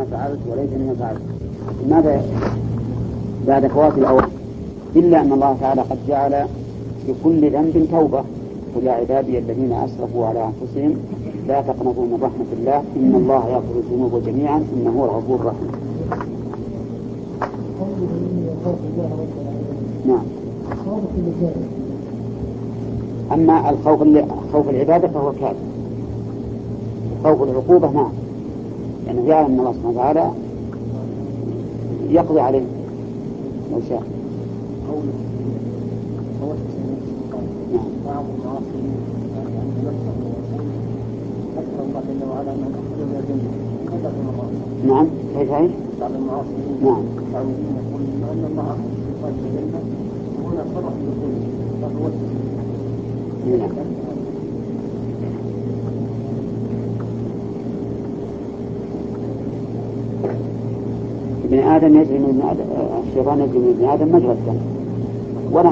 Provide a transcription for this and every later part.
ما فعلت وليتني ما فعلت. ماذا بعد فوات الأوان؟ إلا أن الله تعالى قد جعل لكل ذنب توبة. قل يا عبادي الذين أسرفوا على أنفسهم لا تقنطوا من رحمة الله إن الله يغفر الذنوب جميعا إنه هو الغفور الرحيم. نعم. أما خوف العبادة فهو كافر. خوف العقوبة نعم، لأنه يعلم أن الله سبحانه وتعالى يقضي عليه لو شاء. نعم كيف هي؟ نعم. نعم. ابن آدم يجري من ابن آدم، الشيطان يجري من ابن آدم مجرى الدم ولا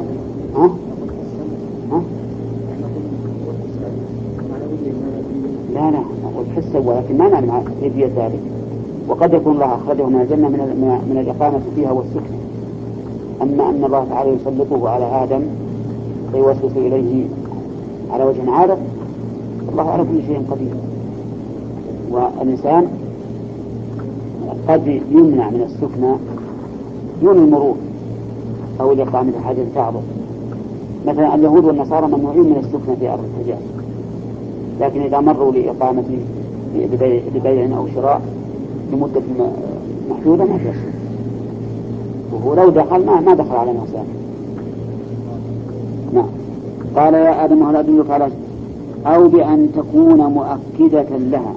لا أقول حسه، ولكن ما نعلم كيفية ذلك. وقد يكون الله أخرجه من الجنة من الإقامة فيها والسكن. أما أن الله تعالى يسلطه على آدم فيوسوس إليه على وجه عارض، الله على كل شيء قدير. والإنسان قد يمنع من السكنة دون المرور أو الإقامة حاجة تعظم. مثلا اليهود والنصارى ممنوعين من السكنة في أرض الحجاز، لكن إذا مروا لإقامة ببيع أو شراء لمدة محدودة ما فيها شيء، وهو لو دخل ما دخل على نفسه. نعم. قال يا آدم هل أدلك على أو بأن تكون مؤكدة لها،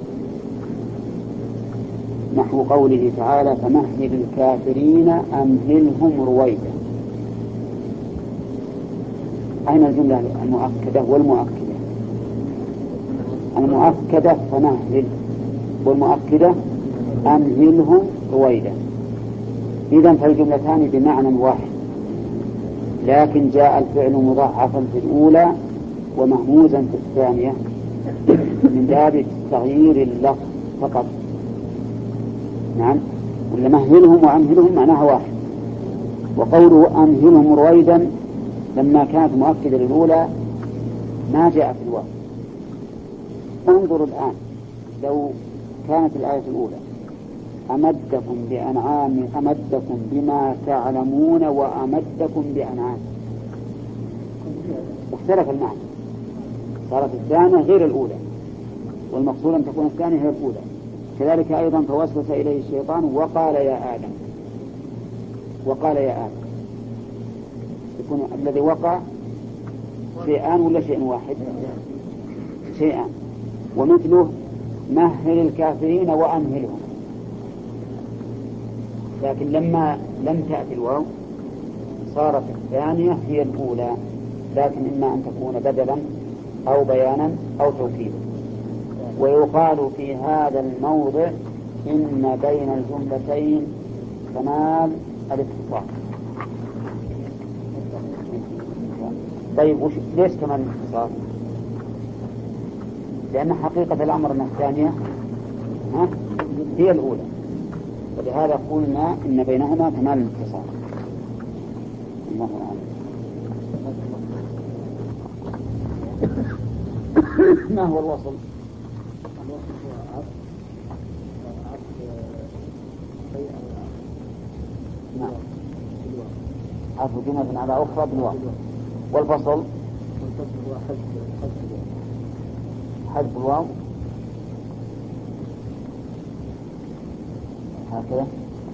نحو قوله تعالى فمهل الكافرين أمهلهم رويدا. أين الجملة المؤكدة والمؤكدة؟ المؤكدة فمهل، والمؤكدة أمهلهم رويدا. إذن فالجملتان بمعنى واحد، لكن جاء الفعل مضاعفا في الأولى ومهموزا في الثانية من باب تغيير اللفظ فقط. نعم. ولا مهلهم وأمهلهم معناها واحد. وقوله أمهلهم رويدا لما كانت مؤكدة للأولى ما جاء في الواو. انظر الآن لو كانت الآية الأولى أمدكم بأنعام أمدكم بما تعلمون وأمدكم بأنعام، اختلف المعنى، صارت الثانية غير الأولى، والمقصود أن تكون الثانية هي الأولى. كذلك أيضا فوسوس إليه الشيطان وقال يا آدم. وقال يا آدم يكون الذي وقع شيئان ولا شيء واحد؟ شيئان. ومثله مهل الكافرين وأمهلهم، لكن لما لم تأتي الواو صارت الثانية هي الأولى، لكن إما أن تكون بدلا أو بيانا أو توكيدا. ويقال في هذا الموضع إن بين الجملتين كمال الاتصال. طيب ليش كمال الاتصال؟ لأن حقيقة الأمر أن الثانية هي الأولى، ولهذا قلنا إن بينهما كمال الاتصال. الله أعلم. ما هو الوصل؟ نعم. عطف جملة على أخرى بالواو. والفصل حذف الواو هكذا.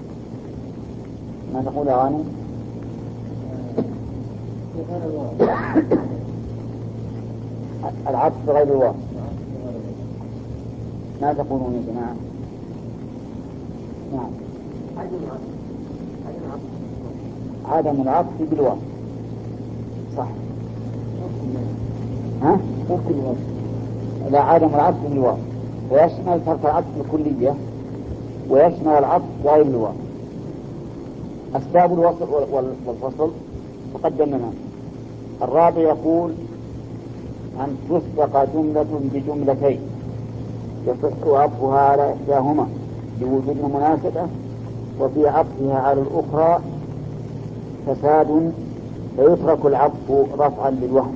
ما تقول يا غانم؟ العطف بغير الواو. ما تقولون يا جماعة؟ نعم. عدم العطف بالواو صح. ها؟ لا، عدم العطف بالواو ويشمل ترك العطف الكلية ويشمل العطف غير الواو. أسباب الوصل والفصل تقدمنا. الرابع يقول أن تسبق جملة بجملتين يصح عطفها على إحداهما بوجود مناسبة وفي عطفها على الأخرى فساد، فيترك العطف رفعا للوهم.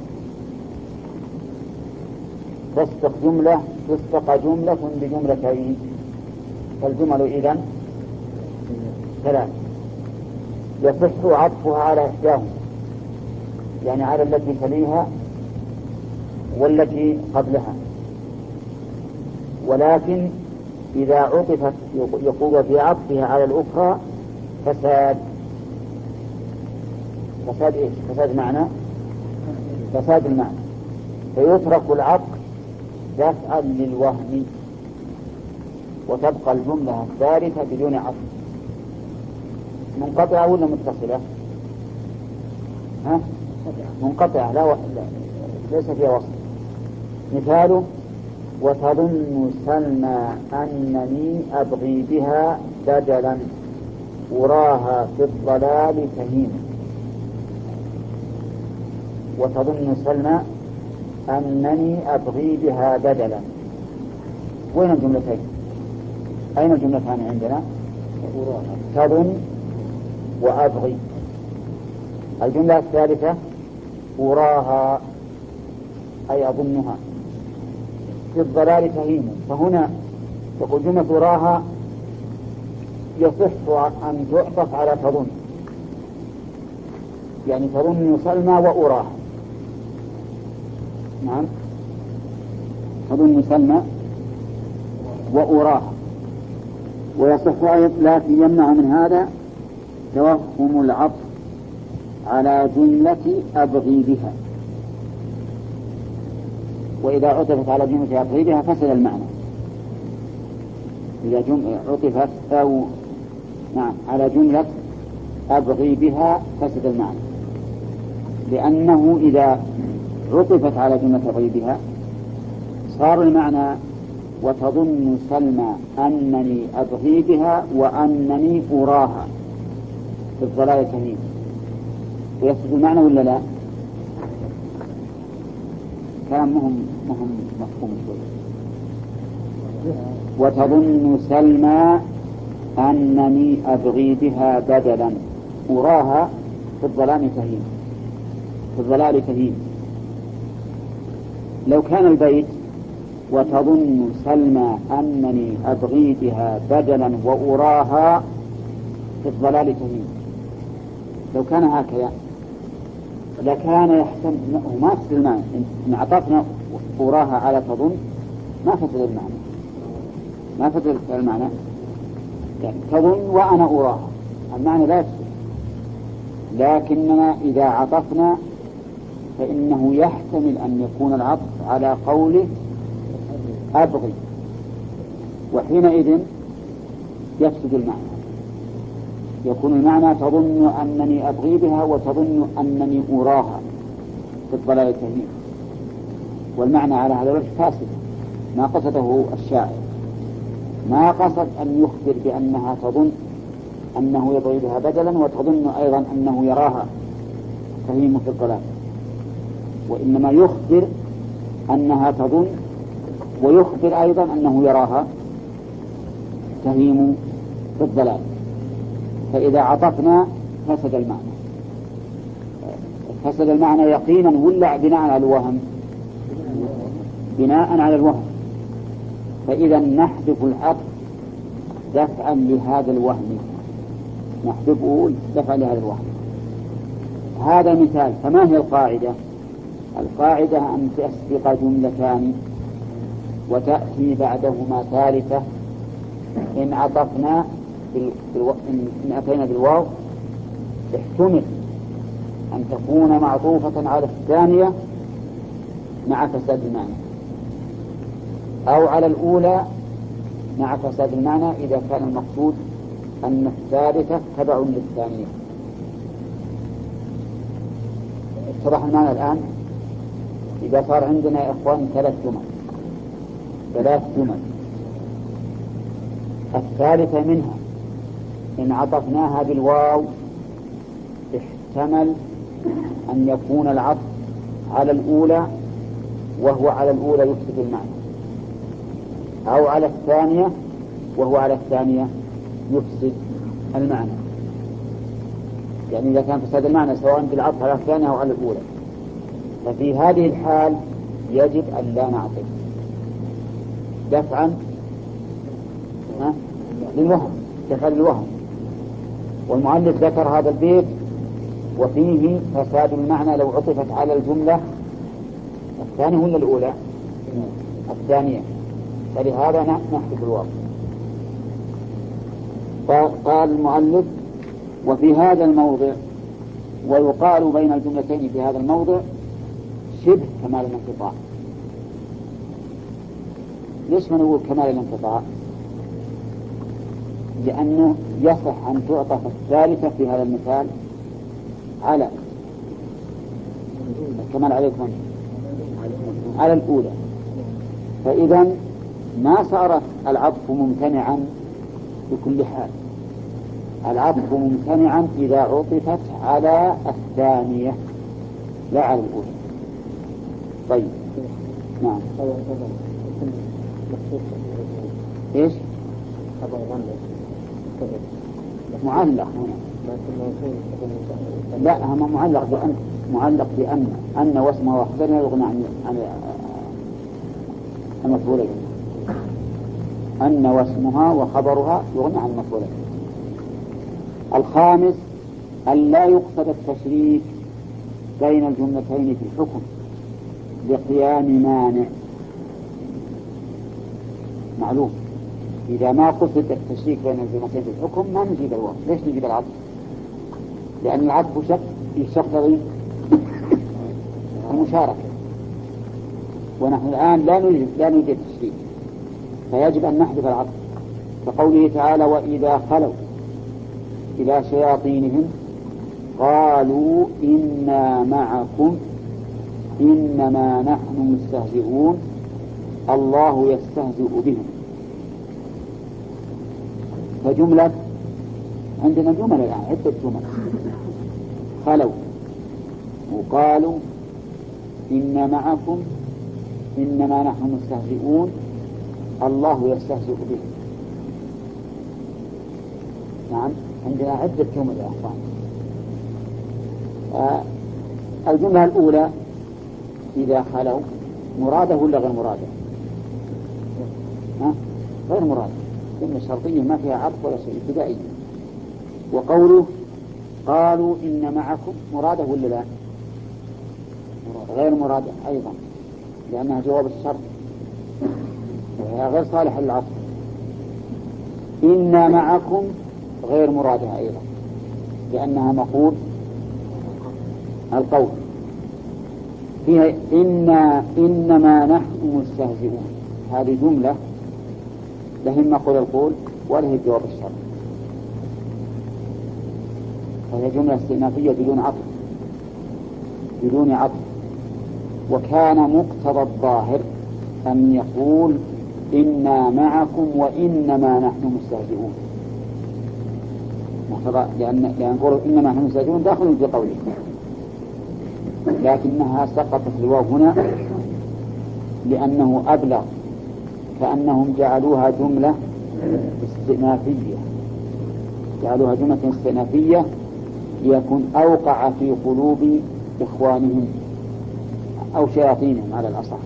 تسبق جملة بجملتين، فالجمل إذن ثلاث، يصح عطفها على إحداهما، يعني على التي تليها والتي قبلها، ولكن إذا عطفت يقول في عطفها على الأخرى فساد إيش؟ فساد معنى، فساد المعنى، فيترك العطف دفعا للوهم، وتبقى الجملة الثالثة بدون عطف. منقطعة ولا متصلة؟ منقطعة، لا ليس فيها وصل. مثاله: وتظن سلمى أنني أبغي بها بدلا أراها في الضلال فهيم. وتظن سلمى أنني أبغي بها بدلا. وين الجملتين؟ أين الجملتان عندنا؟ تظن وأبغي. الجملة الثالثة أراها أي أظنها في الضلال فهيم. فهنا تقول جملة أراها يصح أن تعطف على تظن، يعني تظن سلمى وأراها. نعم، تظن سلمى وأراها. ويصح أيضا، لكن يمنع من هذا توهم العطف على جملة أبغي بها، وإذا عطفت على جملة أبغي بها فسد المعنى. إذا عطفت أو نعم على جملة أبغي بها فسد المعنى، لأنه إذا عطفت على جملة أبغي بها صار المعنى وتظن سلمى أنني أبغي بها وأنني أراها في الضلال تهيم، ويفسد المعنى ولا لا؟ كلام مهم مفهوم شوي. وتظن سلمى أنني أبغي بها بدلا أراها في الضلال تهيم، في الضلال تهيم. لو كان البيت وتظن سلمى أنني أبغي بها بدلا وأراها في الضلال تهيم، لو كان هكذا لكان يحتمل ما فسد المعنى. إن عطفنا أراها على تظن ما فسد المعنى، ما فسد المعنى، يعني تظن وأنا أراها المعنى لا يفسد. لكننا إذا عطفنا فإنه يحتمل أن يكون العطف على قوله أبغي، وحينئذ يفسد المعنى، يكون المعنى تظن أنني أبغي بها وتظن أنني أراها في الضلال تهيم، والمعنى على هذا الوجه فاسد. ما قصده الشاعر، ما قصد أن يخبر بأنها تظن أنه يبغي بها بدلا وتظن أيضا أنه يراها تهيم في الضلال، وإنما يخبر أنها تظن ويخبر أيضا أنه يراها تهيم في الضلال. فإذا عطفنا فسد المعنى، فسد المعنى يقينا ولا بناء على الوهم؟ بناء على الوهم. فإذا نحذف العطف دفعا لهذا الوهم، نحذفه دفعا لهذا الوهم. هذا مثال. فما هي القاعدة؟ القاعدة أن تسبق جملتان وتأتي بعدهما ثالثة. إن عطفنا إن أتينا بالواو احتمل أن تكون معطوفة على الثانية مع فساد المعنى، أو على الأولى مع فساد المعنى إذا كان المقصود أن الثالثة تبع للثانية. اتضح المعنى الآن؟ إذا صار عندنا يا إخوان ثلاث جمل، الثالثة منها إن عطفناها بالواو احتمل أن يكون العطف على الأولى وهو على الأولى يفسد المعنى، أو على الثانية وهو على الثانية يفسد المعنى، يعني إذا كان فساد المعنى سواء بالعطف على الثانية أو على الأولى، ففي هذه الحال يجب أن لا نعطف دفعا للوهم، دفعا للوهم. والمؤلف ذكر هذا البيت وفيه فساد المعنى لو عطفت على الجملة الثانية ولا الأولى؟ الثانية، فلهذا نحذف الواو. فقال المؤلف وفي هذا الموضع، ويقال بين الجملتين في هذا الموضع شبه كمال الانقطاع. ليش ما نقول كمال الانقطاع؟ لأنه يصح أن تعطف الثالثة في هذا المثال على كمال عليكم على الأولى، فإذا ما صار العطف ممتنعا بكل حال، العطف ممتنعا إذا عطفت على الثانية لا على الأولى. طيب نعم. إيش؟ معلق هنا. لا هم معلق بأن واسمها وخبرها يغنى عن المفعولين. أن واسمها وخبرها يغنى عن المفعولين. الخامس أن لا يقصد التشريك بين الجملتين في الحكم لقيام مانع معلوم. إذا ما قصد التشريك بين الجملتين في الحكم ما نجيب الواو. ليش نجيب العطف؟ لأن العطف يقتضي المشاركة، ونحن الآن لا نريد التشريك، فيجب أن نحذف العطف. كقوله تعالى وإذا خلوا إلى شياطينهم قالوا إنا معكم إنما نحن مستهزئون الله يستهزئ بهم. فجملة عندنا جمل الآن عدة جمل، خلوا وقالوا إنا معكم إنما نحن مستهزئون الله يستهزئ بهم. نعم عندنا عدة جمل يا أخوان. الجملة الأولى إذا خلوا مرادة ولا غير مرادة؟ غير مرادة، جملة شرطية ما فيها عطف ولا شيء، ابتدائية. وقوله قالوا إن معكم مرادة ولا لا؟ غير مرادة أيضا، لأنها جواب الشرط وهي غير صالحة للعطف. إنا معكم غير مرادة أيضا، لأنها مقول القول. فيها إنما نحن مستهزئون، هذه جملة لهم مقول القول وله جواب الشرط، فهي جملة استئنافية بدون عطف. وكان مقتضى الظاهر أن يقول إنا معكم وإنما نحن مستهزئون، لأن قولوا إنما نحن مستهزئون داخل في قوله، لكنها سقطت الواو هنا لأنه أبلغ، كأنهم جعلوها جملة استئنافية، جعلوها جملة استئنافية ليكون أوقع في قلوب إخوانهم أو شياطينهم على الأصح،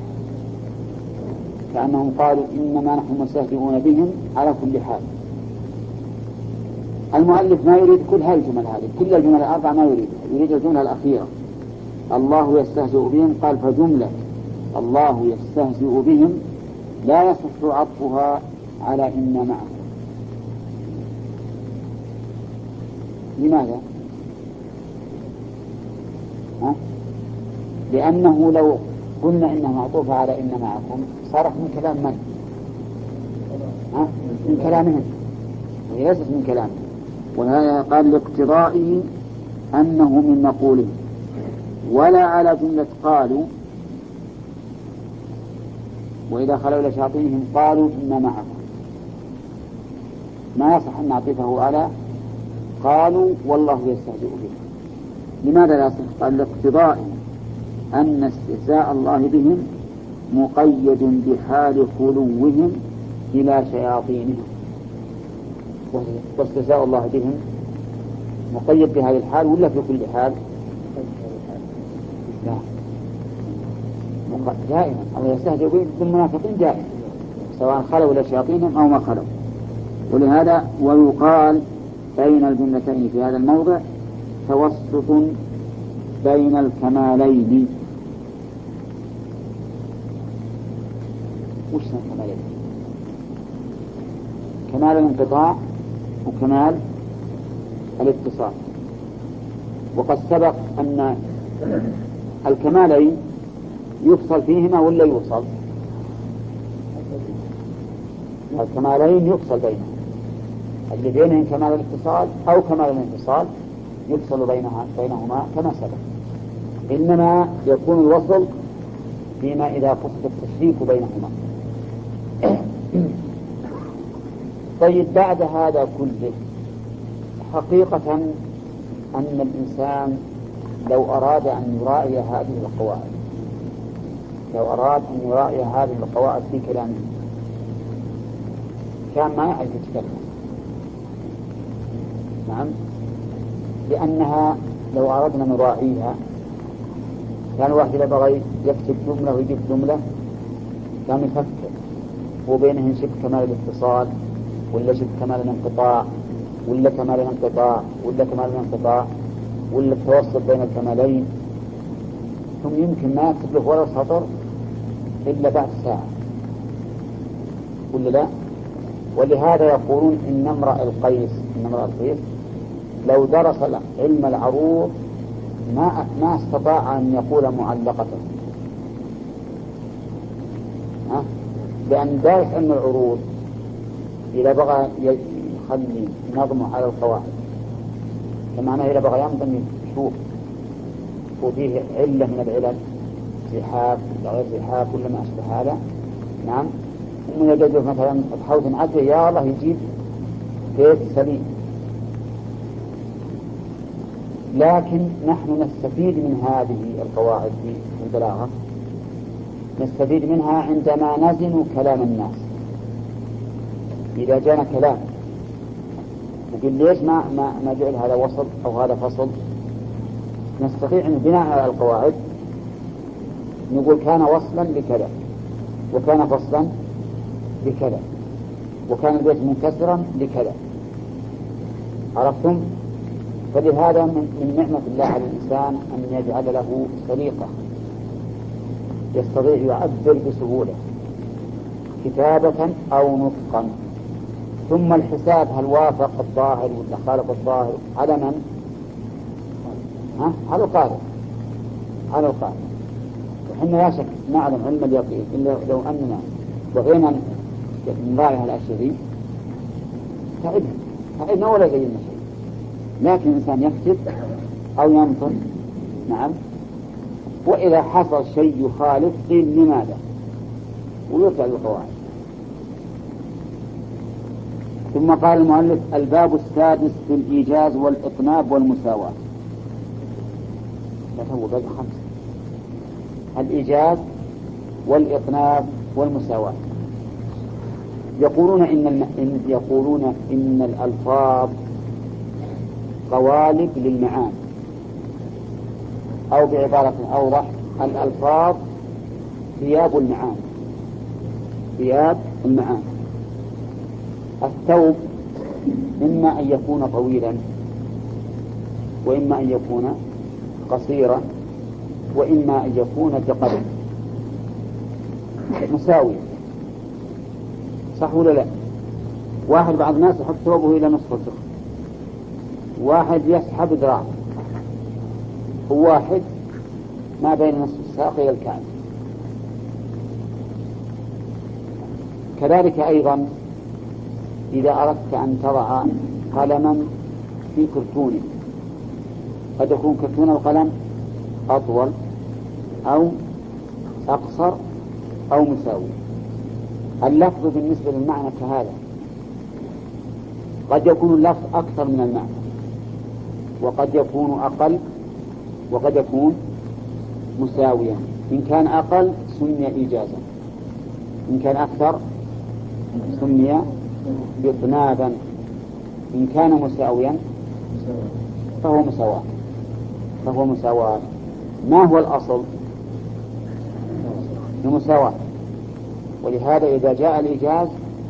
كأنهم قالوا إنما نحن مستهزئون بهم على كل حال. المؤلف ما يريد كل هذه الجمل، هذه كل الجمل الأربعة ما يريد الجملة الأخيرة الله يستهزئ بهم. قال فجملة الله يستهزئ بهم لا يصح عطفها على إن معه. لماذا؟ لأنه لو قلنا إنها معطوفة على إن معكم صارت من كلام من؟ من كلامهم، وهي ليست من كلامهم. وهذا قال لاقتضائه أنه من مقولهم، ولا على جملة قالوا وإذا خلوا إلى شياطينهم قالوا إن معكم، ما يصح أن نعطفه على قالوا والله يستهزئ بهم. لماذا لا يصح؟ قال لاقتضائه أن استهزاء الله بهم مقيد بحال خلوهم إلى شياطينهم. واستجزاء الله بهم مقيد بهذه الحال ولا في كل حال؟ لا، دائما الله يستهزئ بالمنافقين دائما سواء خلوا إلى شياطينهم أو ما خلوا. ولهذا ويقال بين الجملتين في هذا الموضع توسط بين الكمالين. وش الكمالين؟ كمال الانقطاع وكمال الاتصال. وقد سبق أن الكمالين يفصل فيهما ولا يوصل؟ الكمالين يفصل بينهم، اللي بينهم كمال الاتصال أو كمال الانفصال يفصل بينهما كما سبق. إنما يكون الوصل فيما إذا فصل التشريك بينهما. طيب بعد هذا كله حقيقة أن الإنسان لو أراد أن يراعي هذه القواعد، لو أراد أن يراعي هذه القواعد في كلامه كان ما يعرف يتكلم. نعم، لأنها لو أردنا نراعيها كان واحد إذا بغى يكتب جملة ويجيب جملة كان يفكر وبينهم شبه كمال الاتصال ولا شبه كمال الانقطاع ولا كمال الانقطاع ولا كمال الانقطاع ولا التوسط بين الكمالين، ثم يمكن ما يكتب له ولا سطر إلا بعد ساعة ولا لا. ولهذا يقولون إن امرأ القيس لو درس علم العروض ما استطاع أن يقول معلقته، لأن دارس علم العروض إذا بغى يخلي نظمه على القواعد فمعناه إذا بغى ينظم يشوف وفيه علة من العلل زحاف ولا غير زحاف ولا ما أشبه هذا. نعم، ثم يجد مثلا تحوز عدل يا الله يجيب بيت سليم. لكن نحن نستفيد من هذه القواعد في البلاغة، نستفيد منها عندما نزن كلام الناس. إذا جاءنا كلام نقول ليش ما جعل هذا وصل أو هذا فصل، نستطيع أن بناء على القواعد نقول كان وصلا لكذا وكان فصلا لكذا وكان البيت منكسرا لكذا. عرفتم؟ فلهذا من نعمة الله على الإنسان أن يجعل له سليقة يستطيع يعبر بسهولة كتابة أو نطقا. ثم الحساب هل وافق الظاهر ولا خالف الظاهر على من؟ على القارئ، على القارئ. وحنا لا شك نعلم علم اليقين إلا لو أننا بغينا نراعي هالأشياء دي تعبنا ولا يغيرنا شيء. لكن الإنسان يكتب أو ينطق. نعم، وإذا حصل شيء يخالف قيل لماذا ويطلع القواعد. ثم قال المؤلف الباب السادس في الإيجاز والإطناب والمساواة. هو باب 5: الإيجاز والإطناب والمساواة. يقولون إن الألفاظ قوالب للمعاني، أو بعبارة أوضح الألفاظ ثياب المعاني، ثياب المعاني. الثوب إما أن يكون طويلا وإما أن يكون قصيرا وإما أن يكون ثقلا مساوي، صح ولا لا؟ واحد بعض الناس يحط ثوبه إلى نصف الفخذ، واحد يسحب ذراعه، وواحد ما بين نصف الساق إلى الكعب. كذلك أيضا إذا أردت أن تضع قلما في كرتون قد يكون كرتون القلم أطول أو أقصر أو مساوي. اللفظ بالنسبة للمعنى كهذا، قد يكون اللفظ أكثر من المعنى وقد يكون أقل وقد يكون مساويا. إن كان أقل سمي إيجازا، إن كان أكثر سمي إطنابا. إن كان مساويا فهو مساواة. ما هو الأصل؟ المساواة. ولهذا إذا جاء الإيجاز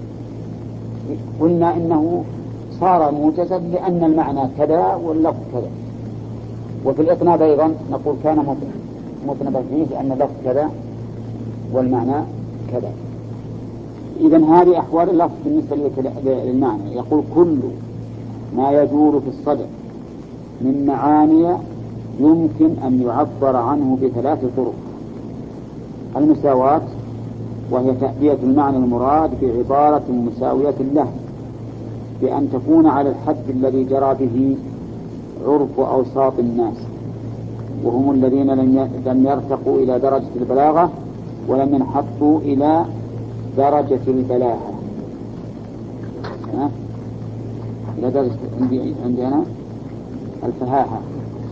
قلنا إنه صار موجزا لأن المعنى كذا واللفظ كذا. وفي الإطناب أيضا نقول كان مطنبا فيه لأن اللفظ كذا والمعنى كذا. إذن هذه أحوال اللفظ بالنسبة للمعنى. يقول كل ما يدور في الصدر من معاني يمكن أن يعبر عنه بثلاث طرق: المساواة، وهي تأدية المعنى المراد بعبارة مساوية له بأن تكون على الحد الذي جرى به عرف أوساط الناس، وهم الذين لم يرتقوا إلى درجة البلاغة ولم ينحطوا إلى درجة البلاغة. إلى درجة عندي أنا الفهاهة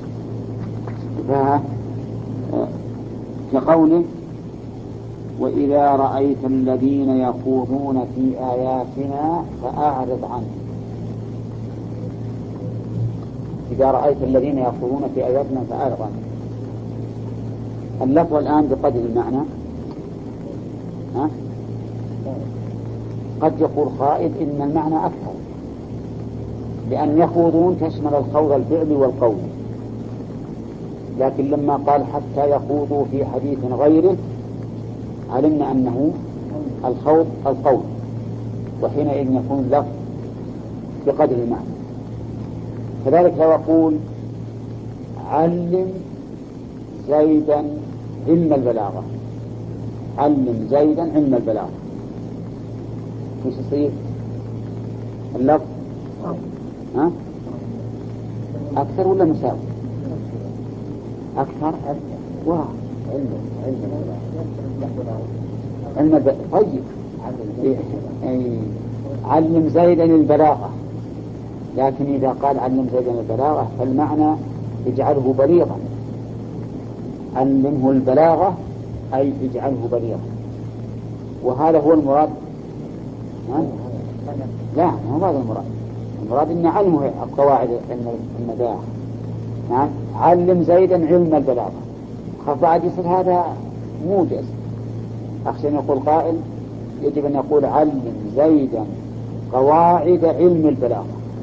كقوله: وإذا رأيت الذين يخوضون في آياتنا فأعرض عنهم. إذا رأيت الذين يخوضون في آياتنا فأعرض عنهم. اللفظ الآن بقدر المعنى. قد يقول قائد إن المعنى أكثر، لأن يخوضون تشمل الخوض الفعلي والقول، لكن لما قال حتى يخوضوا في حديث غيره علمنا أنه الخوض القول، وحينئذ يكون اللفظ بقدر المعنى. كذلك لو أقول علم زيدا علم البلاغة، علم زيدا علم البلاغة، وش يصير اللفظ؟ أكثر ولا مساوي؟ أكثر. علم طيب. علم زيدا البلاغة، لكن إذا قال علم زيدا البلاغة فالمعنى اجعله بليغا. علمه البلاغة أي اجعله بليغا، وهذا هو المراد. لا، هو هذا المراد. المراد أن علمه القواعد النباغ. نعم، علم زيدا علم البلاغة. خف بعد يصير هذا موجز. أخشى أن يقول قائل يجب أن يقول علم زيدا قواعد علم البلاغة،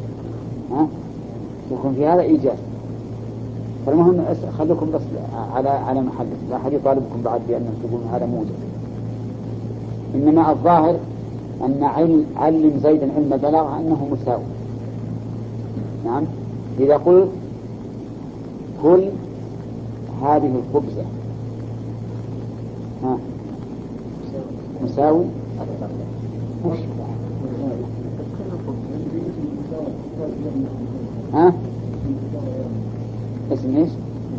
يكون في هذا إيجاز. فالمهم خليكم بس على محل، لا أحد يطالبكم بعد بأن تقولون هذا موجز. إنما الظاهر أن علم زيدا علم البلاغة أنه مساوي. نعم، إذا قلت كل هذه الخبزة مساوي، اسم ايش؟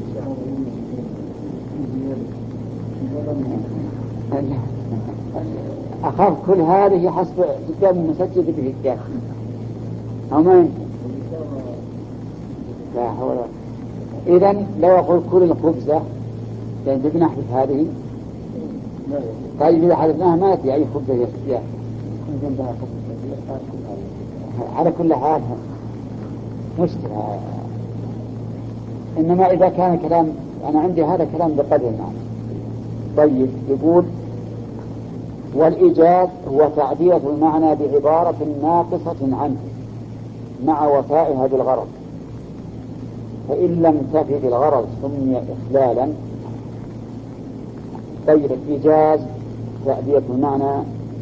أخاف كل هذه حسب كتاب مسجد به الكتاب أو ما ينفع. لا حول. إذن لو أقول كل الخبزة يعني بدنا نحذف هذه. طيب إذا حذفناها ما في أي خبزة يا على كل حال مشكلة. إنما إذا كان كلام، أنا عندي هذا كلام بقدر المعنى. طيب يقول والإيجاز هو تعدية المعنى بعبارة ناقصة عنه مع وفائها بالغرض، فإن لم تفي بالغرض سمي إخلالا. طيب الإيجاز تأدية المعنى،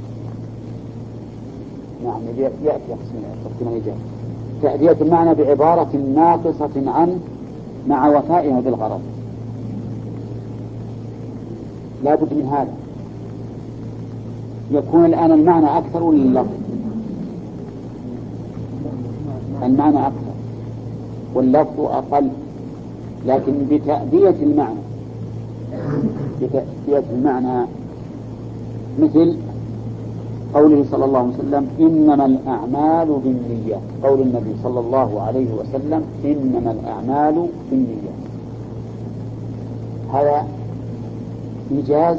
نعم يأتي قسم الإيجاز تأدية المعنى بعبارة ناقصة عنه مع وفائها بالغرض. لا بد من هذا. يكون الآن المعنى أكثر ولا اللفظ؟ المعنى أكثر واللفظ أقل، لكن بتأدية المعنى مثل قوله صلى الله عليه وسلم إنما الأعمال بالنيات، قول النبي صلى الله عليه وسلم إنما الأعمال بالنيات. هذا إيجاز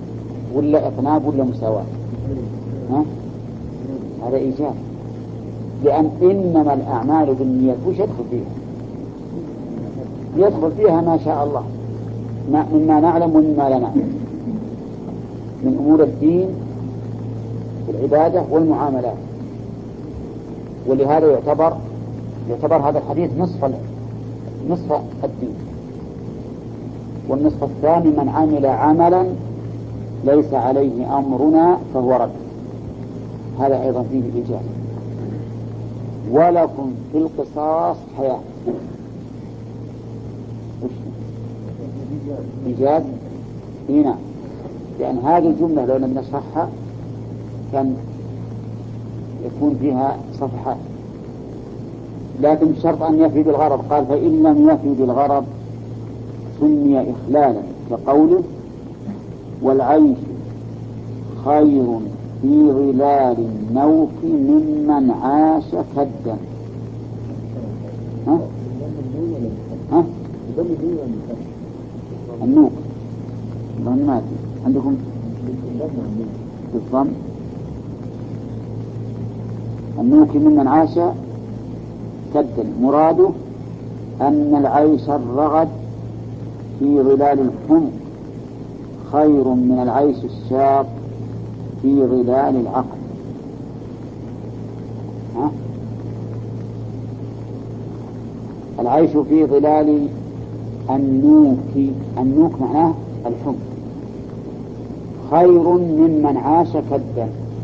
ولا إطناب ولا مساواة؟ هذا إيجاز. لأن إنما الأعمال بالنيات وش يدخل فيها؟ يدخل فيها ما شاء الله مما نعلم ومما لا نعلم من أمور الدين والعبادة والمعاملات. ولهذا يعتبر هذا الحديث نصف الدين. والنصف الثاني من عمل عملا ليس عليه أمرنا فهو رد. هذا أيضا فيه إيجاز. ولكم في القصاص حياة. إيجاز هنا، لأن هذه الجملة لو لم نشرحها كان يكون فيها صفحات، لكن بشرط أن يفي بالغرض. قال فإن لم يفي بالغرض سمي إخلالا، كقوله والعيش خير في ظلال النوك ممن عاش كدا. ها؟ النوك ظنات عندكم بالضم. النوك ممن عاش كدا، مراده أن العيش الرغد في ظلال الحمق خير من العيش الشاق في ظلال العقل. العيش في ظلال النوك معناه الحمق خير ممن عاش كدا.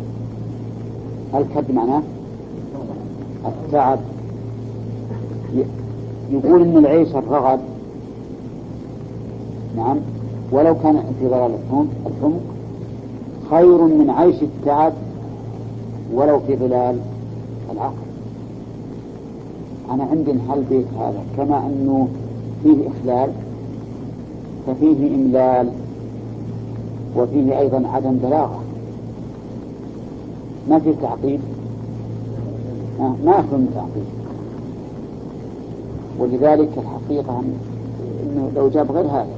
الكد معناه التعب. يقول إن العيش الرغد نعم ولو كان في ظلال الحمق خير من عيش التعب ولو في ظلال العقل. أنا عندي انحل بيت هذا كما أنه فيه إخلال ففيه إملال وفيه أيضا عدم بلاغة، ما فيه تعقيد، ما أفهم تعقيد. ولذلك الحقيقة أنه لو جاب غير هذا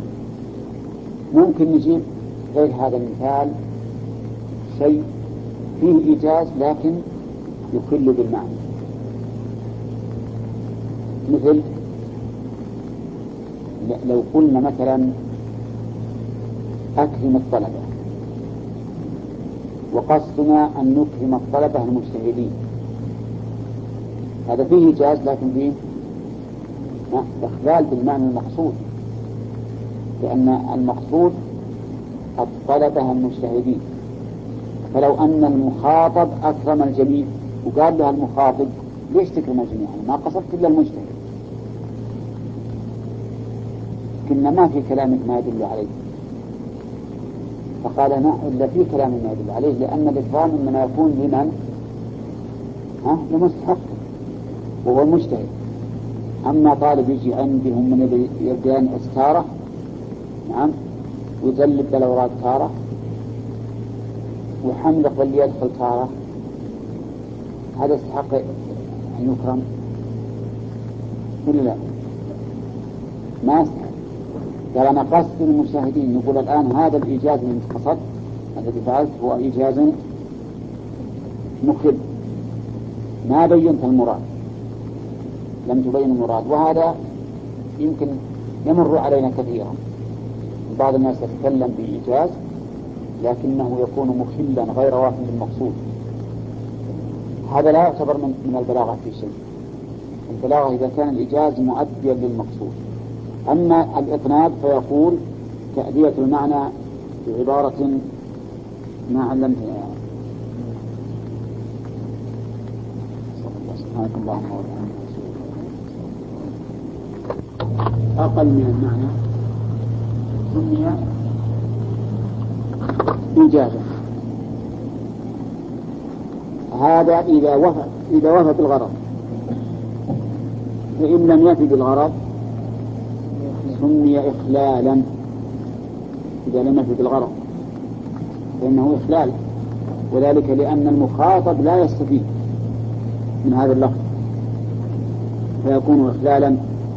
ممكن نجيب غير هذا المثال شيء فيه إيجاز لكن يخل بالمعنى، مثل لو قلنا مثلا أكرم الطلبة، وقصدنا أن نكرم الطلبة المجتهدين، هذا فيه إيجاز لكن فيه إخلال بالمعنى المقصود، لأن المقصود الطلبة المجتهدين. فلو أن المخاطب أكرم الجميع وقال له المخاطب ليش تكرم الجميع؟ ما قصدت إلا المجتهد، كنا ما في كلامك ما يدل عليه. فقال إلا في كلام ما يدل عليه، لأن الإكرام إنما يكون لمن؟ لمستحق وهو المجتهد. أما طالب يجي عندهم من يبدأن أستارة نعم ويجلب بالأوراق تارة وحملق واللي يدخل تارة، هذا يستحق أن يكرم ولا لا؟ ما يستحق. قال أنا قصد المشاهدين. نقول الآن هذا الإيجاز من قصد الذي فعلت هو إيجاز مخل، ما بينت المراد، لم تبين المراد. وهذا يمكن يمر علينا كثيرا، بعض الناس يتكلم بإيجاز لكنه يكون مخلا غير واف بالمقصود. هذا لا يعتبر من البلاغة في شيء. البلاغة إذا كان الإيجاز مؤديا للمقصود. أما الإطناب فيقول تأدية المعنى بعبارة ما علمتها. سبحانك اللهم وبحمدك أقل من المعنى سمي إيجازا. هذا إذا وفى بالغرض، فإن لم يفي بالغرض سمي إخلالا. إذا لم يفي بالغرض فإنه إخلال، وذلك لأن المخاطب لا يستفيد من هذا اللفظ فيكون إخلالا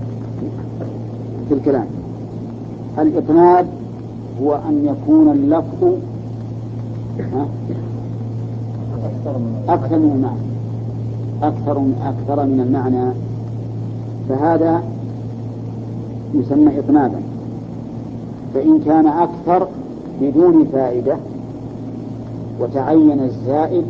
في الكلام. الإطناب هو أن يكون اللفظ أكثر من المعنى، أكثر من المعنى، فهذا يسمى إطنابا. فإن كان أكثر بدون فائدة وتعين الزائد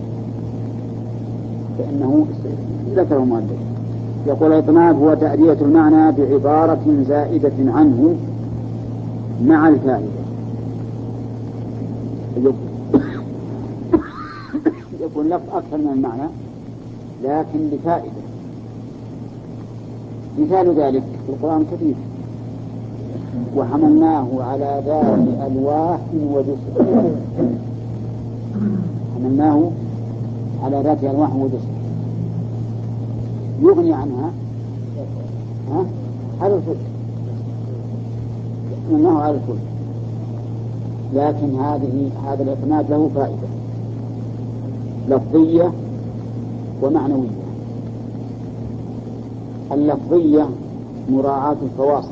فإنه ذكره المؤلف. يقول الإطناب هو تأدية المعنى بعبارة زائدة عنه مع الفائدة. يكون لفظ أكثر من المعنى لكن لفائدة. مثال ذلك في القرآن كثير: وحملناه على ذات ألواح ودسر. حملناه على ذات ألواح ودسر يغني عنها على الفلك. حملناه على الفلك، لكن هذا الإطناب له فائدة لفظية ومعنوية. اللفظية مراعاة الفواصل،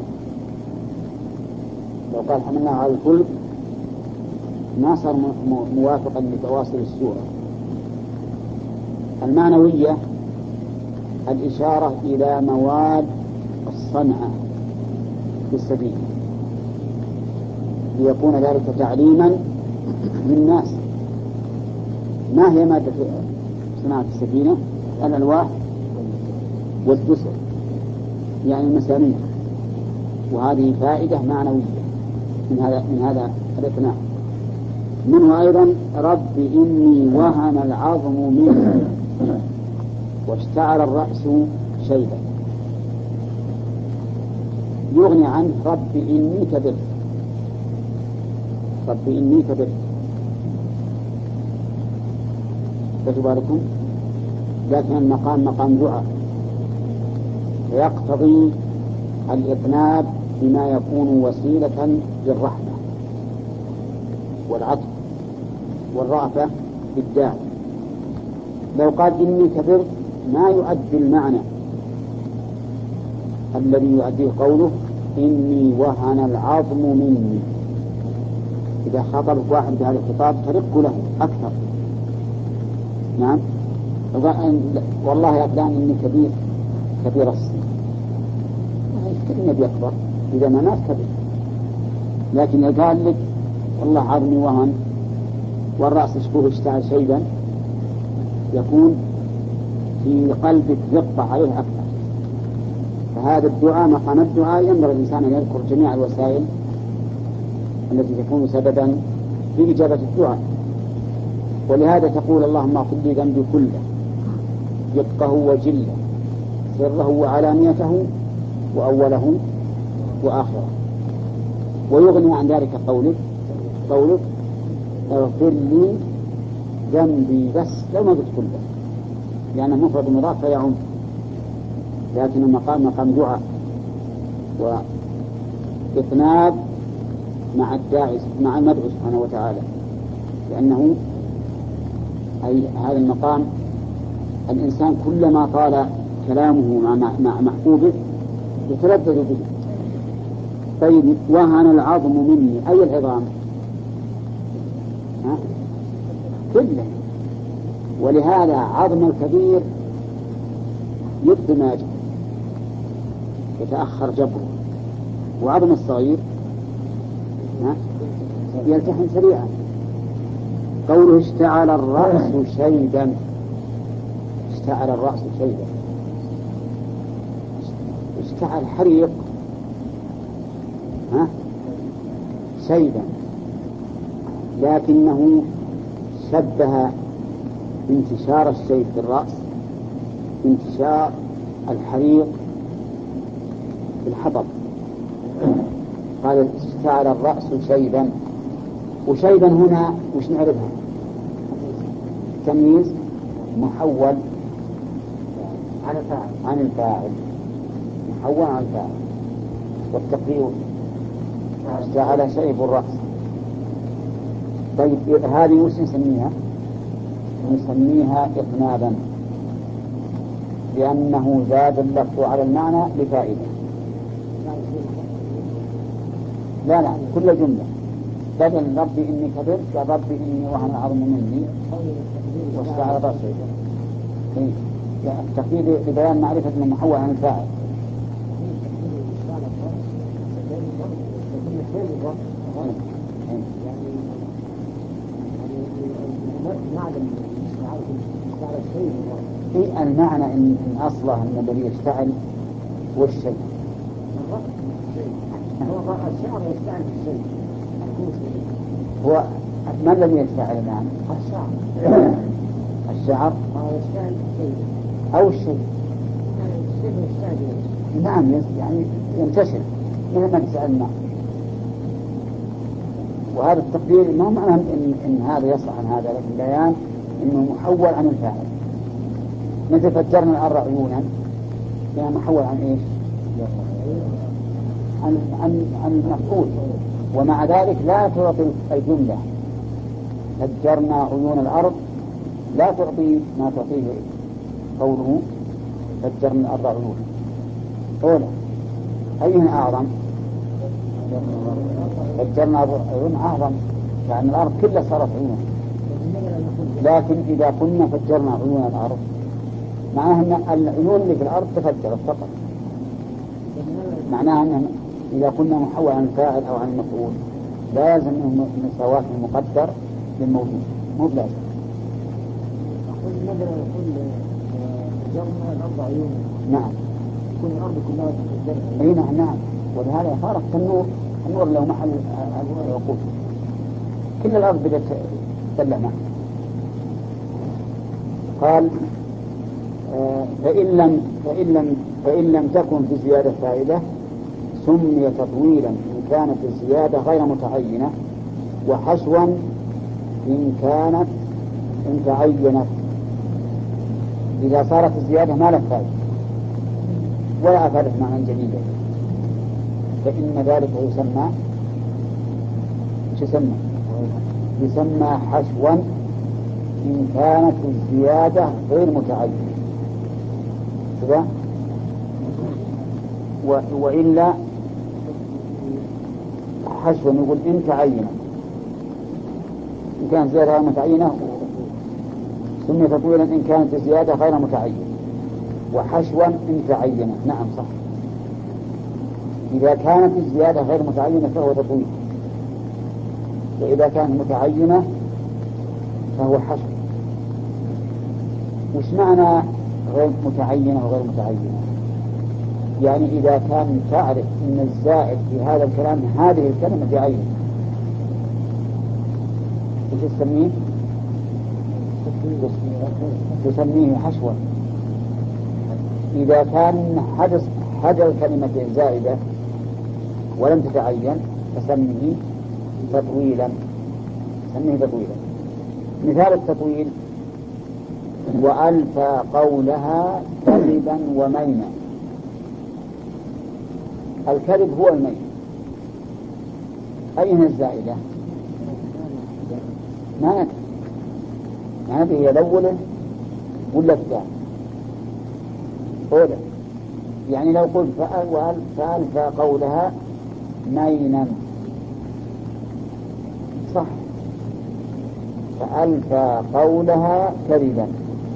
لو قال حملناه على الفلك ما صار موافقا لفواصل السورة. المعنوية الإشارة إلى مواد الصنعة في السفينة ليكون ذلك تعليما للناس. ما هي مادة صناعة السفينة؟ الألواح والدسر، يعني المسامير. وهذه فائدة معنوية من هذا الإقناع. منه أيضا: رب إني وهن العظم مني واشتعل الرأس شيبا. يغني عنه رب إني كبرت. رب إني كبرت فتباركم، لكن المقام مقام دعاء فيقتضي الإطناب بما يكون وسيلة للرحمة والعطف والرأفة بالداعي. لو قال إني كبرت ما يؤدي المعنى الذي يؤديه قوله إني وهن العظم مني. إذا خاطبك واحد بهذا الخطاب ترق له أكثر. نعم، والله يا فلان إني كبير السن. النبي أكبر إذا ما مات كبير. لكن إذا قال لك والله عظمي وهن والرأس شبوه اشتعل شيبا يكون في قلبك رقة عليه أكثر. فهذا الدعاء مقام الدعاء ينبغي الإنسان أن يذكر جميع الوسائل التي تكون سببا في إجابة الدعاء. ولهذا تقول اللهم اغفر لي ذنبي كله دقه وجله سره وعلانيته وأوله وآخره. ويغني عن ذلك قولك اغفر لي ذنبي بس، لو ما قلت كله، لأنه مفرد مضاف فيعم. لكن المقام مقام دعاء وإطناب مع الداعي مع المدعو سبحانه وتعالى، لأنه أي هذا المقام الإنسان كلما طال كلامه مع محبوبه يتردد به. طيب، وهن العظم مني، أي العظام؟ كله. ولهذا عظم الكبير يبدو ما يتأخر جبره، وعظم الصغير يلتحم سريعا. قوله اشتعل الرأس شيبا، اشتعل الرأس شيبا، اشتعل حريق شيبا، لكنه شبه انتشار الشيب في الرأس انتشار الحريق في الحطب. قال اشتعل الرأس شيبا. وشيبا هنا وش نعرفها؟ تمييز محول عن الفاعل، محول عن الفاعل. والتقدير اشتعل شيب الرأس. طيب، هذه وش نسميها إطنابا، لأنه زاد اللفظ على المعنى لفائدة. لا كل جملة بدل ربي إني كبرت قال ربي إني وهن العظم مني واشتعل الرأس شيبا. التقييد لبيان معرفة من محول عن الفاعل. في المعنى إن أصله أن الذي يشتعل هو الشيء. الشعر يشتعل في الشيء. هو ما الذي يشتعل الآن؟ الشعر يشتعل في الشيء أو الشيء. الشيء يشتعل. نعم يعني ينتشر مثل ما تسألنا. وهذا التقدير ما معنى إن هذا يصلح عن هذا، لكن بيان إنه محول عن الفاعل. مثل فجرنا الأرض عيونا يعني محول عن إيش؟ عن المفعول. ومع ذلك لا تعطي الجملة فجرنا عيون الأرض لا تعطي ما تعطيه قوله فجرنا الأرض عيونا. أولا أيهن أعظم؟ فجرنا عيون أعظم لأن الأرض كلها صارت عيون. لكن إذا كنا فجرنا عيون الأرض معناها أن العيون اللي في الأرض تفجرت فقط. معناها أن إذا كنا محول عن الفاعل أو عن المفعول لا يلزم أنه مساواة المقدر للموجود، مو بلازم. أقول مثلا يقول فجرنا الأرض عيونا. نعم. تكون الأرض كلها تفجرت. أي نعم. ولهذا فارق النور، النور له محل الوقود. كل الأرض بدأت تبلع معه. قال فإن لم تكن في زيادة فائدة سمي تطويلا إن كانت الزيادة غير متعينة، وحشوا إن تعينت. إذا صارت الزيادة ما لها فائدة ولا أفادت معنى جديدا فإن ذلك يسمى حشوا إن كانت الزيادة غير متعينة كذا. وإلا حشوا نقول إن تعينت، إن كانت زيادة غير متعينة سمي تطويلا إن كانت الزيادة غير متعينة، وحشوا إن تعينت. نعم صح. إذا كانت الزيادة غير متعينة فهو تطويل، وإذا كانت متعينة فهو حشو. وش معنى غير متعينة وغير متعينة؟ يعني إذا كان تعرف أن الزائد في هذا الكلام هذه الكلمة بعينه وش تسميه؟ تسميه حشوا. إذا كان حدث الكلمة زائدة ولم تتعين فسميه تطويلا. مثال التطويل وألفى قولها كذبا ومينا. الكذب هو المين. أين الزائدة؟ ما ندري هي الأولى ولا الثانية. أولى يعني لو قلت فألفى قولها مينا صح، فألفى قولها كذبا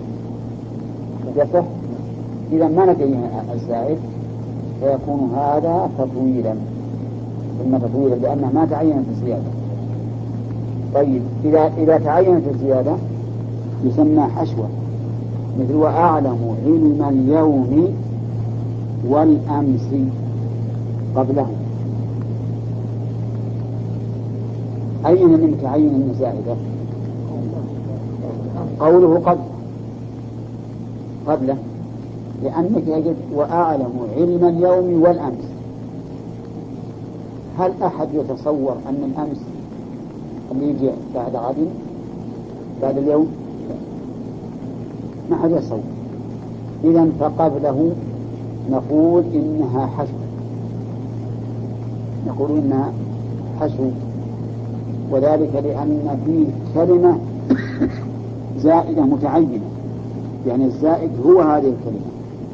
يصح. إذا ما ندري الزائد فيكون هذا تطويلا، ثم تطويلا لأنه ما تعينت الزيادة. طيب إذا تعينت الزيادة يسمى حشوة، مثل وأعلم علم اليوم والأمس قبله. أين من تعين الزائدة؟ قوله قبله، لأنك يجد وأعلم علم اليوم والأمس. هل أحد يتصور أن الأمس اللي يجي بعد غد بعد اليوم؟ ما أحد يتصور. إذن فقبله نقول إنها حشو، وذلك لأن فيه كلمة زائدة متعينة، يعني الزائد هو هذه الكلمة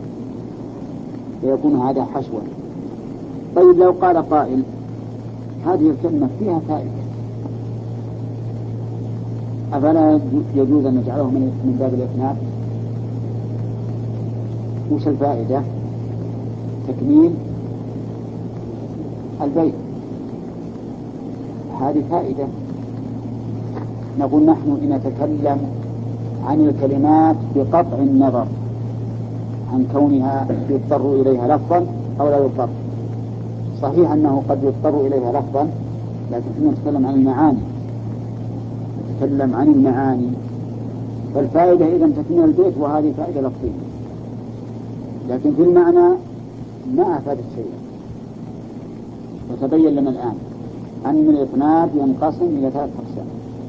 فيكون هذا حشوا. طيب لو قال قائل هذه الكلمة فيها فائدة أفلا يجوز أن نجعله من باب الإثناء؟ وش الفائدة؟ تكميل البيت، هذه فائدة. نقول نحن إن نتكلم عن الكلمات بقطع النظر عن كونها يضطر إليها لفظا أو لا يضطر. صحيح أنه قد يضطر إليها لفظا، لكن نحن نتكلم عن المعاني، نتكلم عن المعاني. فالفائدة إذن تكميل البيت، وهذه فائدة لفظية، لكن في المعنى ما أفادت شيئا. وتبين لنا الآن أن الإطناب ينقسم إلى 3 أقسام.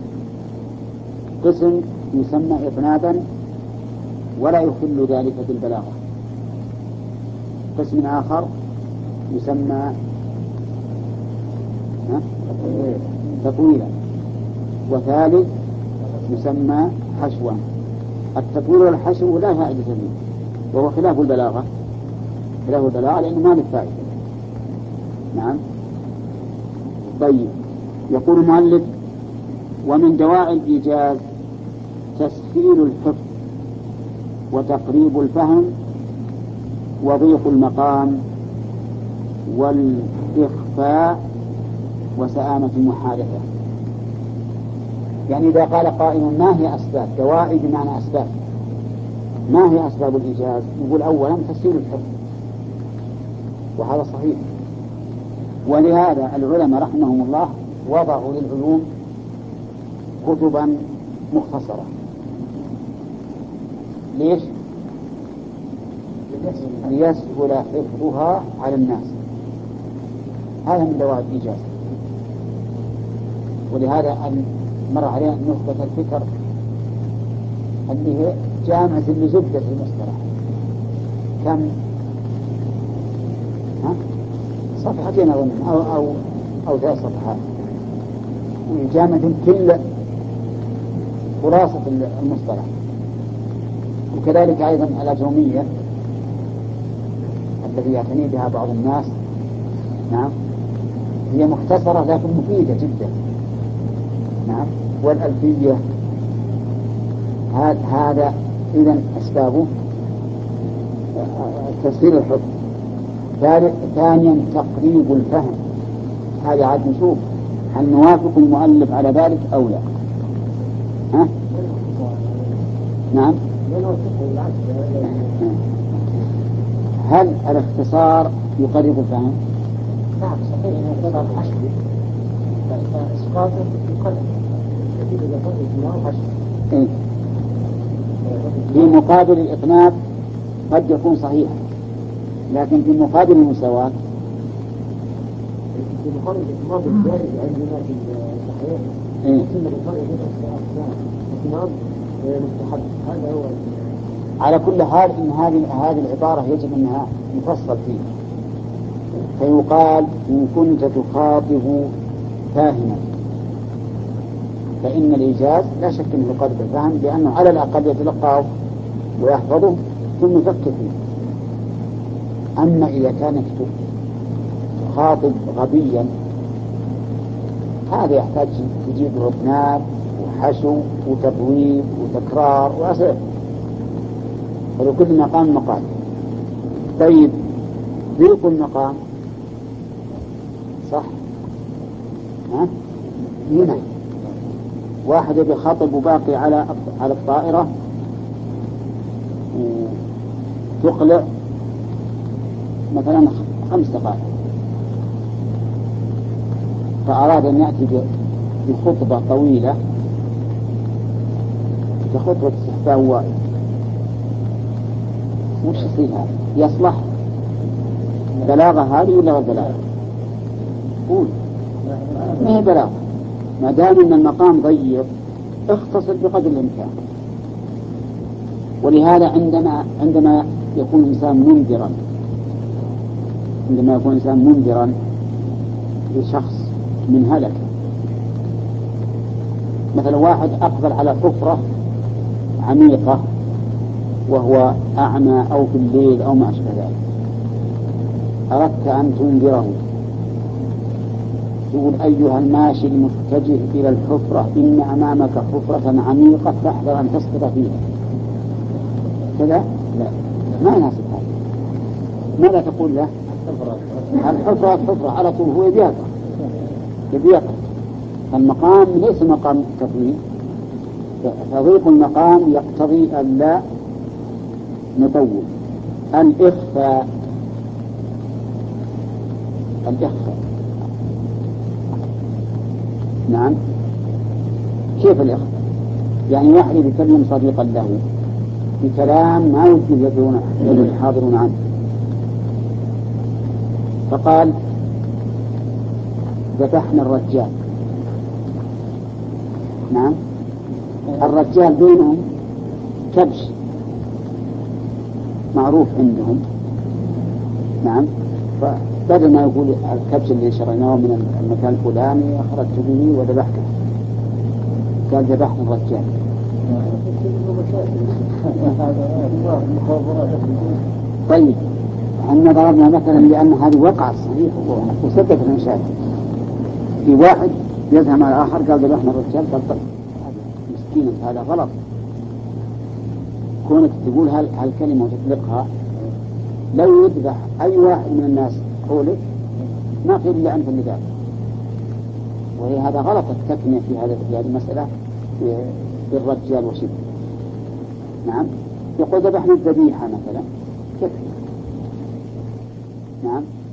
قسم يسمى إطنابا ولا يخل ذلك بالبلاغة، قسم آخر يسمى تطويلا، وثالث يسمى حشوا. التطويل والحشو لا فائدة فيه، وهو خلاف البلاغة، خلاف البلاغة لأنه ما له فائدة. نعم. طيب، يقول المؤلف: ومن دواعي الإيجاز تسهيل الحفظ وتقريب الفهم وضيق المقام والإخفاء وسآمة المحادثة. يعني إذا قال قائل ما هي أسباب دواعي بمعنى أسباب، ما هي أسباب الإيجاز؟ نقول أولا تسهيل الحفظ، وهذا صحيح. ولهذا العلماء رحمهم الله وضعوا للعلوم كتبا مختصرة. ليش؟ ليسهل حفظها على الناس. هذا من دواعي الإيجاز. ولهذا مر علينا نخبة الفكر اللي هي جامعة لزبدة المصطلح، كم صفحتين أظن أو 3 صفحات، جامعة كل خلاصة المصطلح. وكذلك أيضا الأجرومية التي يعتني بها بعض الناس، نعم، هي مختصرة لكن مفيدة جدا. نعم. والألفية هذا إذن أسبابه تسهيل الحفظ. ثانيا تقريب الفهم. هذا عاد نشوف هل نوافق المؤلف على ذلك أو لا. ها؟ نعم. هل الاختصار يقرب الفهم؟ نعم صحيح. الاختصار حشو، فإسقاطه يقرب. في مقابل الإطناب قد يكون صحيحا، لكن في مقابل المساواة، في مقابل الإطناب الجاري عندنا في الصحيح ثم الفرق بين الإطناب مستحب. هذا هو. على كل حال إن هذه العبارة يجب أنها يفصل فيها، فيقال إن كنت تخاطب فاهما فإن الإيجاز لا شك أنه يقرب الفهم، لأنه على الأقل يتلقاه ويحفظه ثم يفكر فيه. أما إذا كانت تخاطب غبيا هذا يحتاج تجيب له إطناب وحشو وتبويب وتكرار وأسئلة، ولكل مقام مقال. طيب، ضيق المقام صح؟ ها؟ هنا واحد بخطب وباقي على الطائرة وتقلع مثلا 5 دقائق، فأراد أن يأتي بخطبة طويلة كخطبة استحباب وائل، وش يصير هذا؟ يصلح بلاغة هذه ولا بلاغة؟ قول ما هي بلاغة، ما دام أن المقام ضيق اختصر بقدر الإمكان. ولهذا عندما يكون الإنسان منذرا لشخص من هلكة، مثلا واحد أقبل على حفرة عميقة وهو أعمى أو في الليل أو ما أشبه ذلك، أردت أن تنذره، تقول أيها الماشي المتجه إلى الحفرة إن أمامك حفرة عميقة فاحذر أن تسقط فيها كذا؟ لا، ما يناسب هذا. ماذا تقول له؟ الحفرة حفرة على طول، هو يبيقر. فالمقام ليس مقام تضييق، تضييق المقام يقتضي أن لا نطول. الإخفاء نعم. كيف الإخفاء؟ يعني واحد يتكلم صديقا له بكلام ما يمكن يدرون الحاضرون عنه، فقال ذبحنا الرجال. نعم، الرجال بينهم كبش معروف عندهم. نعم، فبدل ما يقول الكبش اللي شريناه من المكان الفلاني أخرجت به وذبحته، قال ذبحنا الرجال. طيب، احنا ضربنا مثلا لأن هذه وقعت صحيح وسببت المشاكل. في واحد يزهم على الآخر قال ذبحنا الرجال، قال طيب مسكين هذا غلط. كونك تقول هالكلمة وتطلقها، لو يذبح أي واحد من الناس قولك ما قيل إلا أنت اللي ذبح، وهي هذا غلط التكنية في هذه المسألة بالرجال وشبه. نعم، يقول ذبحنا الذبيحة مثلا كيف. نعم.